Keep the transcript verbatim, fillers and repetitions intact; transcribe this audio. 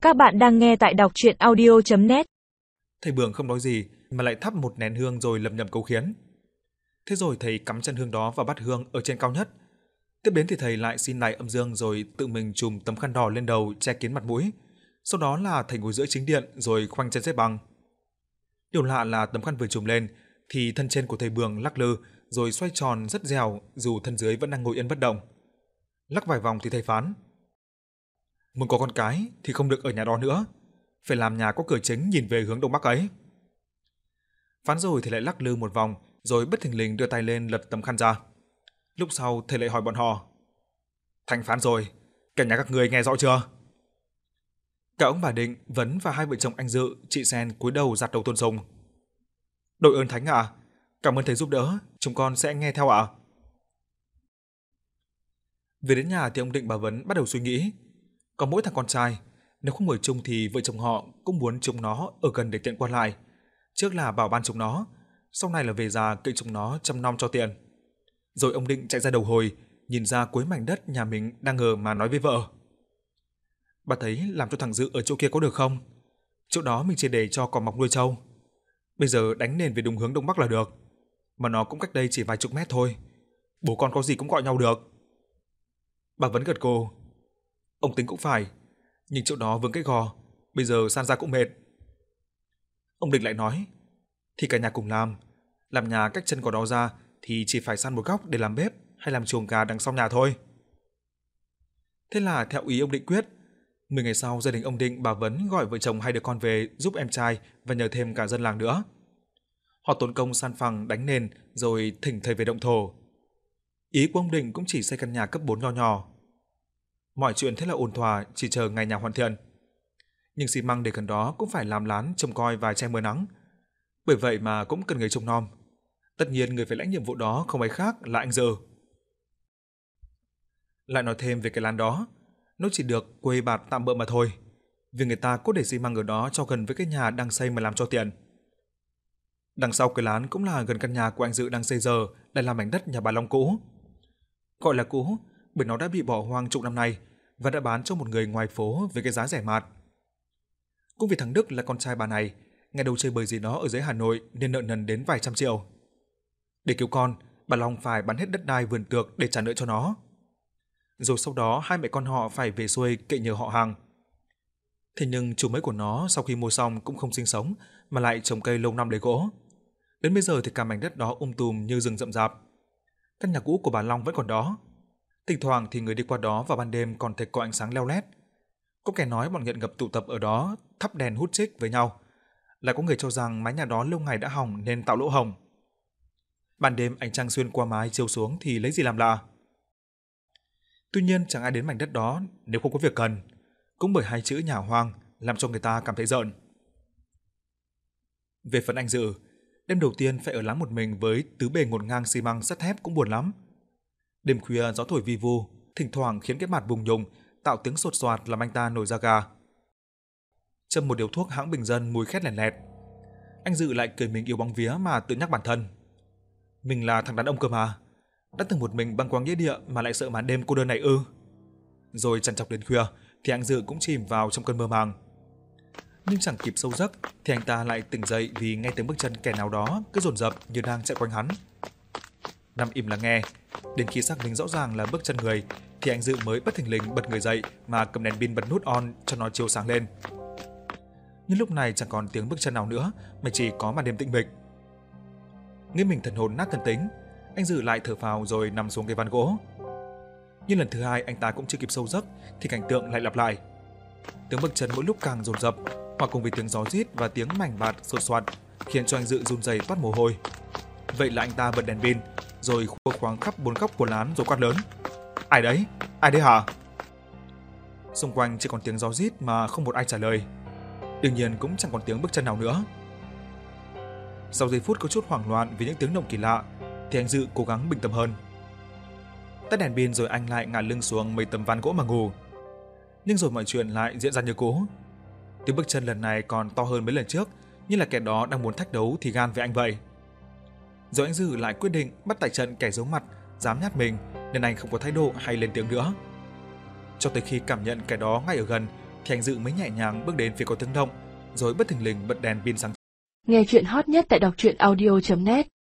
Các bạn đang nghe tại đọc truyện audio chấm net. Thầy Bường không nói gì mà lại thắp một nén hương rồi lẩm nhẩm cầu khiến. Thế rồi thầy cắm chân hương đó vào bát hương ở trên cao nhất. Tiếp đến thì thầy lại xin lại âm dương rồi tự mình trùm tấm khăn đỏ lên đầu che kín mặt mũi. Sau đó là thầy ngồi giữa chính điện rồi khoanh chân xếp bằng. Điều lạ là tấm khăn vừa trùm lên thì thân trên của thầy Bường lắc lư rồi xoay tròn rất dẻo dù thân dưới vẫn đang ngồi yên bất động. Lắc vài vòng thì thầy phán: muốn có con cái thì không được ở nhà đó nữa, phải làm nhà có cửa chính nhìn về hướng đông bắc ấy. Phán rồi thầy lại lắc lư một vòng rồi bất thình lình đưa tay lên lật tấm khăn ra. Lúc sau thầy lại hỏi bọn họ: thành phán rồi, cả nhà các người nghe rõ chưa? Cả ông bà Định, Vấn và hai vợ chồng anh Dự, chị Sen cúi đầu dạt đầu tôn sùng. Đội ơn thánh ạ, à, cảm ơn thầy giúp đỡ, chúng con sẽ nghe theo ạ. À. Về đến nhà thì ông Định bà Vấn bắt đầu suy nghĩ. Có mỗi thằng con trai, nếu không ở chung thì vợ chồng họ cũng muốn chúng nó ở gần để tiện qua lại. Trước là bảo ban chúng nó, sau này là về già cậy chúng nó chăm nom cho tiện. Rồi ông Định chạy ra đầu hồi, nhìn ra cuối mảnh đất nhà mình đang ngờ mà nói với vợ: bà thấy làm cho thằng Dự ở chỗ kia có được không? Chỗ đó mình chỉ để cho cò mọc nuôi trâu. Bây giờ đánh nền về đúng hướng đông bắc là được, mà nó cũng cách đây chỉ vài chục mét thôi. Bố con có gì cũng gọi nhau được. Bà Vấn gật gù. Ông tính cũng phải, nhưng chỗ đó vướng cái gò, bây giờ san ra cũng mệt. Ông Định lại nói: thì cả nhà cùng làm, làm nhà cách chân cỏ đó ra thì chỉ phải san một góc để làm bếp hay làm chuồng gà đằng sau nhà thôi. Thế là theo ý ông Định quyết. Mười ngày sau, gia đình ông Định bà Vấn gọi vợ chồng hai đứa con về giúp em trai và nhờ thêm cả dân làng nữa. Họ tốn công san phẳng đánh nền rồi thỉnh thầy về động thổ. Ý của ông Định cũng chỉ xây căn nhà cấp bốn nho nhỏ. Mọi chuyện thế là ổn thỏa, chỉ chờ ngày nhà hoàn thiện. Nhưng xi măng để gần đó cũng phải làm lán trông coi và che mưa nắng. Bởi vậy mà cũng cần người trông nom. Tất nhiên người phải lãnh nhiệm vụ đó không ai khác là anh Dự. Lại nói thêm về cái lán đó, nó chỉ được quây bạt tạm bợ mà thôi, vì người ta cố để xi măng ở đó cho gần với cái nhà đang xây mà làm cho tiện. Đằng sau cái lán cũng là gần căn nhà của anh Dự đang xây giờ, lại là mảnh đất nhà bà Long cũ. Gọi là cũ bởi nó đã bị bỏ hoang chục năm nay và đã bán cho một người ngoài phố với cái giá rẻ mạt. Cũng vì thằng Đức là con trai bà này, ngày đầu chơi bời gì đó ở dưới Hà Nội nên nợ nần đến vài trăm triệu. Để cứu con, bà Long phải bán hết đất đai vườn tược để trả nợ cho nó. Rồi sau đó hai mẹ con họ phải về xuôi cậy nhờ họ hàng. Thế nhưng chủ mới của nó sau khi mua xong cũng không sinh sống mà lại trồng cây lâu năm lấy gỗ. Đến bây giờ thì cả mảnh đất đó um tùm như rừng rậm rạp. Căn nhà cũ của bà Long vẫn còn đó. Thỉnh thoảng thì người đi qua đó vào ban đêm còn thấy có ánh sáng leo lét. Có kẻ nói bọn nghiện ngập tụ tập ở đó thắp đèn hút chích với nhau. Lại có người cho rằng mái nhà đó lâu ngày đã hỏng nên tạo lỗ hổng. Ban đêm ánh trăng xuyên qua mái chiếu xuống thì lấy gì làm lạ. Tuy nhiên chẳng ai đến mảnh đất đó nếu không có việc cần, cũng bởi hai chữ nhà hoang làm cho người ta cảm thấy rợn. Về phần anh Dự, đêm đầu tiên phải ở lán một mình với tứ bề ngổn ngang xi măng sắt thép cũng buồn lắm. Đêm khuya gió thổi vi vu, thỉnh thoảng khiến cái mặt bùng nhùng tạo tiếng sột soạt làm anh ta nổi da gà. Châm một điếu thuốc hãng bình dân mùi khét lẹt lẹt, anh Dự lại cười mình yêu bóng vía mà tự nhắc bản thân: mình là thằng đàn ông cơ mà, đã từng một mình băng qua nghĩa địa mà lại sợ màn đêm cô đơn này ư? Rồi trằn trọc đến khuya thì anh Dự cũng chìm vào trong cơn mơ màng. Nhưng chẳng kịp sâu giấc thì anh ta lại tỉnh dậy vì nghe tiếng bước chân kẻ nào đó cứ dồn dập như đang chạy quanh hắn. Nằm im lắng nghe, đến khi xác minh rõ ràng là bước chân người thì anh Dự mới bất thình lình bật người dậy mà cầm đèn pin bật nút on cho nó chiếu sáng lên. Nhưng lúc này chẳng còn tiếng bước chân nào nữa mà chỉ có màn đêm tĩnh mịch. Nghĩ mình thần hồn nát thần tính, anh Dự lại thở phào rồi nằm xuống cái ván gỗ. Nhưng lần thứ hai anh ta cũng chưa kịp sâu giấc thì cảnh tượng lại lặp lại. Tiếng bước chân mỗi lúc càng dồn dập, hoặc cùng với tiếng gió rít và tiếng mảnh bạt sột soạt khiến cho anh Dự run rẩy toát mồ hôi. Vậy là anh ta bật đèn pin rồi khua khoáng khắp bốn góc của lán rồi quát lớn: ai đấy? Ai đấy hả? Xung quanh chỉ còn tiếng gió rít mà không một ai trả lời. Đương nhiên cũng chẳng còn tiếng bước chân nào nữa. Sau giây phút có chút hoảng loạn vì những tiếng động kỳ lạ thì anh Dự cố gắng bình tâm hơn. Tắt đèn pin rồi anh lại ngả lưng xuống mấy tấm ván gỗ mà ngủ. Nhưng rồi mọi chuyện lại diễn ra như cũ. Tiếng bước chân lần này còn to hơn mấy lần trước, như là kẻ đó đang muốn thách đấu thì gan với anh vậy. Rồi anh Dự lại quyết định bắt tại trận kẻ giấu mặt dám nhát mình, nên anh không có thái độ hay lên tiếng nữa. Cho tới khi cảm nhận kẻ đó ngay ở gần thì anh Dự mới nhẹ nhàng bước đến phía có tiếng động, rồi bất thình lình bật đèn pin sáng. Nghe chuyện hot nhất tại đọc truyện audio chấm net